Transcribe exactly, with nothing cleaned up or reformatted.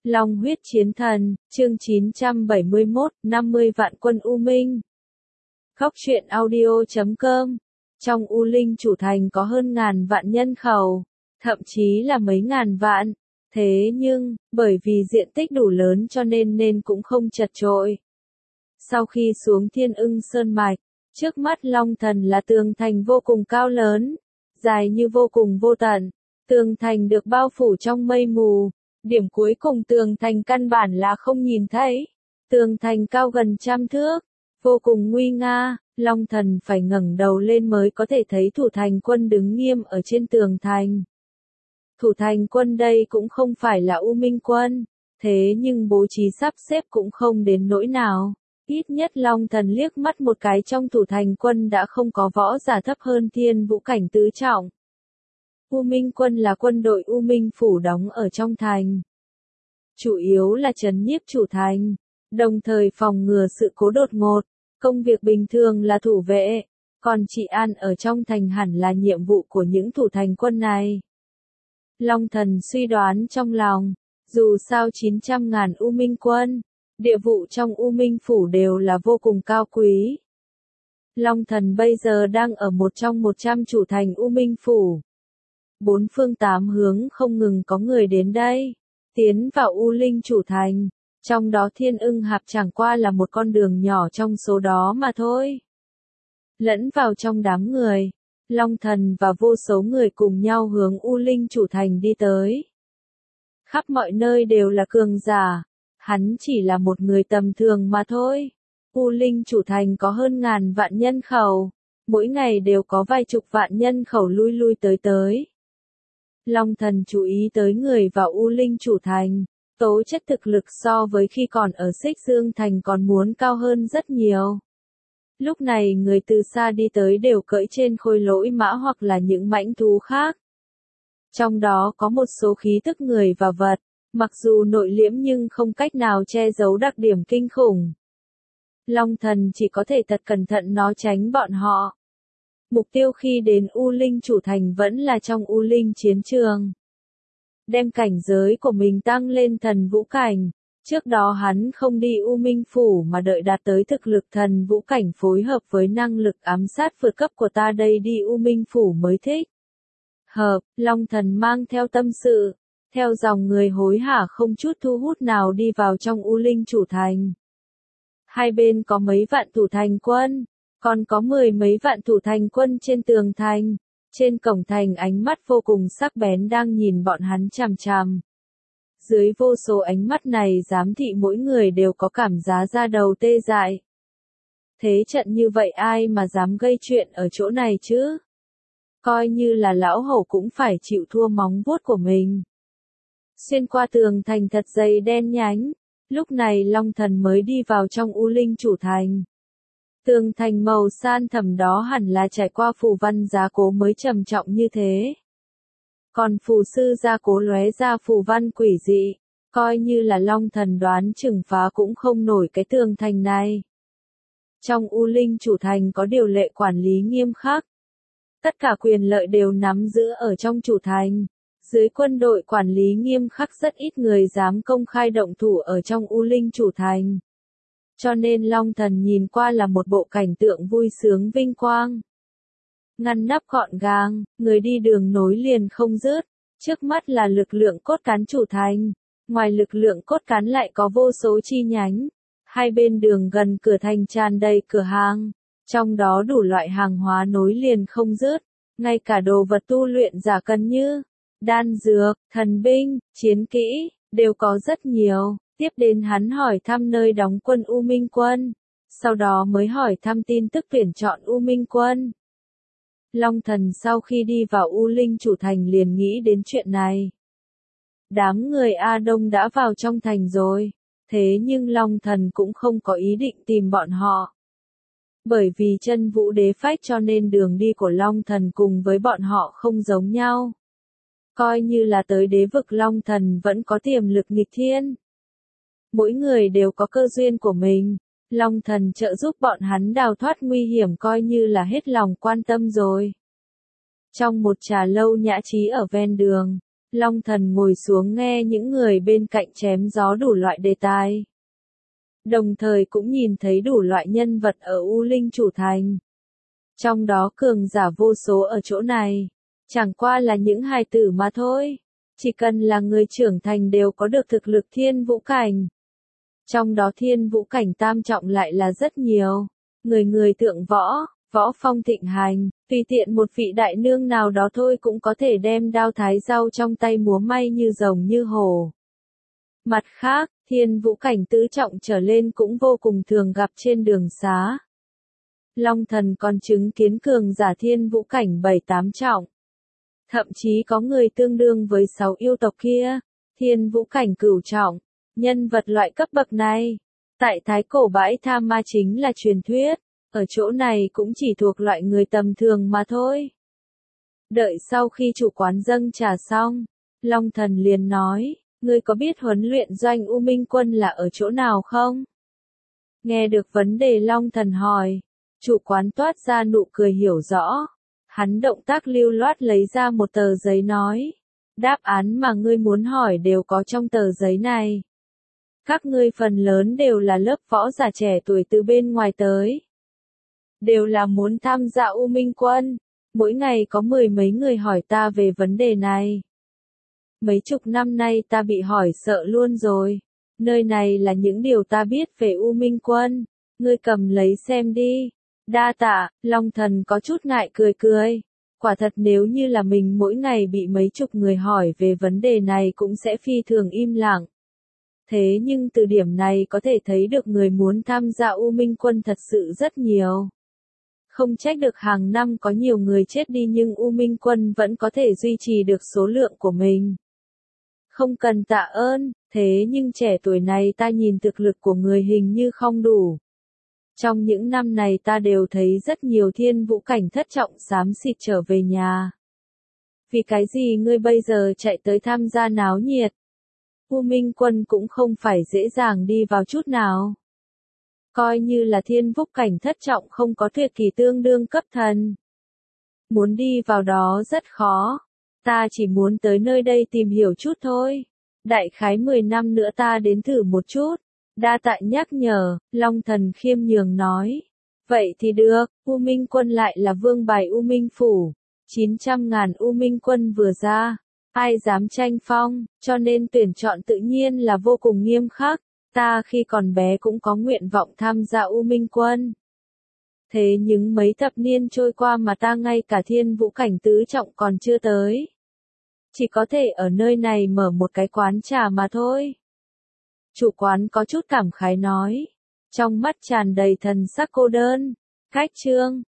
Long huyết chiến thần, chương chín trăm bảy mươi mốt, năm mươi vạn quân U Minh. Khóc truyện audio chấm com. Trong U Linh chủ thành có hơn ngàn vạn nhân khẩu, thậm chí là mấy ngàn vạn. Thế nhưng, bởi vì diện tích đủ lớn cho nên nên cũng không chật chội. Sau khi xuống Thiên Ưng Sơn Mạch, trước mắt Long Thần là tường thành vô cùng cao lớn, dài như vô cùng vô tận. Tường thành được bao phủ trong mây mù. Điểm cuối cùng tường thành căn bản là không nhìn thấy. Tường thành cao gần trăm thước, vô cùng nguy nga, Long Thần phải ngẩng đầu lên mới có thể thấy thủ thành quân đứng nghiêm ở trên tường thành. Thủ thành quân đây cũng không phải là U Minh quân, thế nhưng bố trí sắp xếp cũng không đến nỗi nào. Ít nhất Long Thần liếc mắt một cái trong thủ thành quân đã không có võ giả thấp hơn thiên vũ cảnh tứ trọng. U Minh quân là quân đội U Minh phủ đóng ở trong thành. Chủ yếu là trấn nhiếp chủ thành, đồng thời phòng ngừa sự cố đột ngột. Công việc bình thường là thủ vệ, còn trị an ở trong thành hẳn là nhiệm vụ của những thủ thành quân này. Long Thần suy đoán trong lòng, dù sao chín trăm ngàn U Minh quân, địa vụ trong U Minh phủ đều là vô cùng cao quý. Long Thần bây giờ đang ở một trong một trăm chủ thành U Minh phủ. Bốn phương tám hướng không ngừng có người đến đây, tiến vào U Linh chủ thành, trong đó Thiên Ưng Hạp chẳng qua là một con đường nhỏ trong số đó mà thôi. Lẫn vào trong đám người, Long Thần và vô số người cùng nhau hướng U Linh chủ thành đi tới. Khắp mọi nơi đều là cường giả, hắn chỉ là một người tầm thường mà thôi. U Linh chủ thành có hơn ngàn vạn nhân khẩu, mỗi ngày đều có vài chục vạn nhân khẩu lui lui tới tới. Long Thần chú ý tới người vào U Linh chủ thành, tố chất thực lực so với khi còn ở Xích Dương thành còn muốn cao hơn rất nhiều. Lúc này người từ xa đi tới đều cưỡi trên khôi lỗi mã hoặc là những mãnh thú khác. Trong đó có một số khí tức người và vật, mặc dù nội liễm nhưng không cách nào che giấu đặc điểm kinh khủng. Long Thần chỉ có thể thật cẩn thận nó tránh bọn họ. Mục tiêu khi đến U Linh chủ thành vẫn là trong U Linh chiến trường. Đem cảnh giới của mình tăng lên thần vũ cảnh. Trước đó hắn không đi U Minh phủ mà đợi đạt tới thực lực thần vũ cảnh phối hợp với năng lực ám sát vượt cấp của ta đây đi U Minh phủ mới thích. Hợp, Long Thần mang theo tâm sự, theo dòng người hối hả không chút thu hút nào đi vào trong U Linh chủ thành. Hai bên có mấy vạn thủ thành quân. Còn có mười mấy vạn thủ thành quân trên tường thành, trên cổng thành ánh mắt vô cùng sắc bén đang nhìn bọn hắn chằm chằm. Dưới vô số ánh mắt này giám thị mỗi người đều có cảm giác da đầu tê dại. Thế trận như vậy ai mà dám gây chuyện ở chỗ này chứ? Coi như là lão hổ cũng phải chịu thua móng vuốt của mình. Xuyên qua tường thành thật dày đen nhánh, lúc này Long Thần mới đi vào trong U Linh chủ thành. Tường thành màu san thẳm đó hẳn là trải qua phù văn giá cố mới trầm trọng như thế. Còn phù sư gia cố lóe ra phù văn quỷ dị, coi như là Long Thần đoán chừng phá cũng không nổi cái tường thành này. Trong U Linh chủ thành có điều lệ quản lý nghiêm khắc. Tất cả quyền lợi đều nắm giữ ở trong chủ thành. Dưới quân đội quản lý nghiêm khắc rất ít người dám công khai động thủ ở trong U Linh chủ thành. Cho nên Long Thần nhìn qua là một bộ cảnh tượng vui sướng vinh quang. Ngăn nắp gọn gàng, người đi đường nối liền không dứt. Trước mắt là lực lượng cốt cán chủ thành. Ngoài lực lượng cốt cán lại có vô số chi nhánh. Hai bên đường gần cửa thành tràn đầy cửa hàng. Trong đó đủ loại hàng hóa nối liền không dứt. Ngay cả đồ vật tu luyện giả cần như đan dược, thần binh, chiến kỹ, đều có rất nhiều. Tiếp đến hắn hỏi thăm nơi đóng quân U Minh quân, sau đó mới hỏi thăm tin tức tuyển chọn U Minh quân. Long Thần sau khi đi vào U Linh chủ thành liền nghĩ đến chuyện này. Đám người A Đông đã vào trong thành rồi, thế nhưng Long Thần cũng không có ý định tìm bọn họ. Bởi vì chân vũ đế phách cho nên đường đi của Long Thần cùng với bọn họ không giống nhau. Coi như là tới đế vực Long Thần vẫn có tiềm lực nghịch thiên. Mỗi người đều có cơ duyên của mình, Long Thần trợ giúp bọn hắn đào thoát nguy hiểm coi như là hết lòng quan tâm rồi. Trong một trà lâu nhã trí ở ven đường, Long Thần ngồi xuống nghe những người bên cạnh chém gió đủ loại đề tài. Đồng thời cũng nhìn thấy đủ loại nhân vật ở U Linh Chủ Thành. Trong đó cường giả vô số ở chỗ này. Chẳng qua là những hài tử mà thôi. Chỉ cần là người trưởng thành đều có được thực lực thiên vũ cảnh. Trong đó thiên vũ cảnh tam trọng lại là rất nhiều. Người người thượng võ, võ phong thịnh hành, tùy tiện một vị đại nương nào đó thôi cũng có thể đem đao thái rau trong tay múa may như rồng như hổ. Mặt khác, thiên vũ cảnh tứ trọng trở lên cũng vô cùng thường gặp trên đường xá. Long Thần còn chứng kiến cường giả thiên vũ cảnh bảy tám trọng. Thậm chí có người tương đương với sáu yêu tộc kia, thiên vũ cảnh cửu trọng. Nhân vật loại cấp bậc này, tại thái cổ bãi tha ma chính là truyền thuyết, ở chỗ này cũng chỉ thuộc loại người tầm thường mà thôi. Đợi sau khi chủ quán dâng trà xong, Long Thần liền nói, ngươi có biết huấn luyện doanh U Minh Quân là ở chỗ nào không? Nghe được vấn đề Long Thần hỏi, chủ quán toát ra nụ cười hiểu rõ. Hắn động tác lưu loát lấy ra một tờ giấy nói, đáp án mà ngươi muốn hỏi đều có trong tờ giấy này. Các ngươi phần lớn đều là lớp võ giả trẻ tuổi từ bên ngoài tới. Đều là muốn tham gia U Minh Quân. Mỗi ngày có mười mấy người hỏi ta về vấn đề này. Mấy chục năm nay ta bị hỏi sợ luôn rồi. Nơi này là những điều ta biết về U Minh Quân. Ngươi cầm lấy xem đi. Đa tạ, Long Thần có chút ngại cười cười. Quả thật nếu như là mình mỗi ngày bị mấy chục người hỏi về vấn đề này cũng sẽ phi thường im lặng. Thế nhưng từ điểm này có thể thấy được người muốn tham gia U Minh Quân thật sự rất nhiều. Không trách được hàng năm có nhiều người chết đi nhưng U Minh Quân vẫn có thể duy trì được số lượng của mình. Không cần tạ ơn, thế nhưng trẻ tuổi này ta nhìn thực lực của người hình như không đủ. Trong những năm này ta đều thấy rất nhiều thiên vũ cảnh thất trọng xám xịt trở về nhà. Vì cái gì ngươi bây giờ chạy tới tham gia náo nhiệt? U Minh Quân cũng không phải dễ dàng đi vào chút nào. Coi như là thiên vũ cảnh thất trọng không có tuyệt kỳ tương đương cấp thần. Muốn đi vào đó rất khó. Ta chỉ muốn tới nơi đây tìm hiểu chút thôi. Đại khái mười năm nữa ta đến thử một chút. Đa tạ nhắc nhở, Long Thần khiêm nhường nói. Vậy thì được, U Minh Quân lại là vương bài U Minh Phủ. chín trăm ngàn U Minh Quân vừa ra. Ai dám tranh phong, cho nên tuyển chọn tự nhiên là vô cùng nghiêm khắc. Ta khi còn bé cũng có nguyện vọng tham gia U Minh Quân. Thế nhưng mấy thập niên trôi qua mà ta ngay cả thiên vũ cảnh tứ trọng còn chưa tới. Chỉ có thể ở nơi này mở một cái quán trà mà thôi. Chủ quán có chút cảm khái nói. Trong mắt tràn đầy thần sắc cô đơn. Cách chương.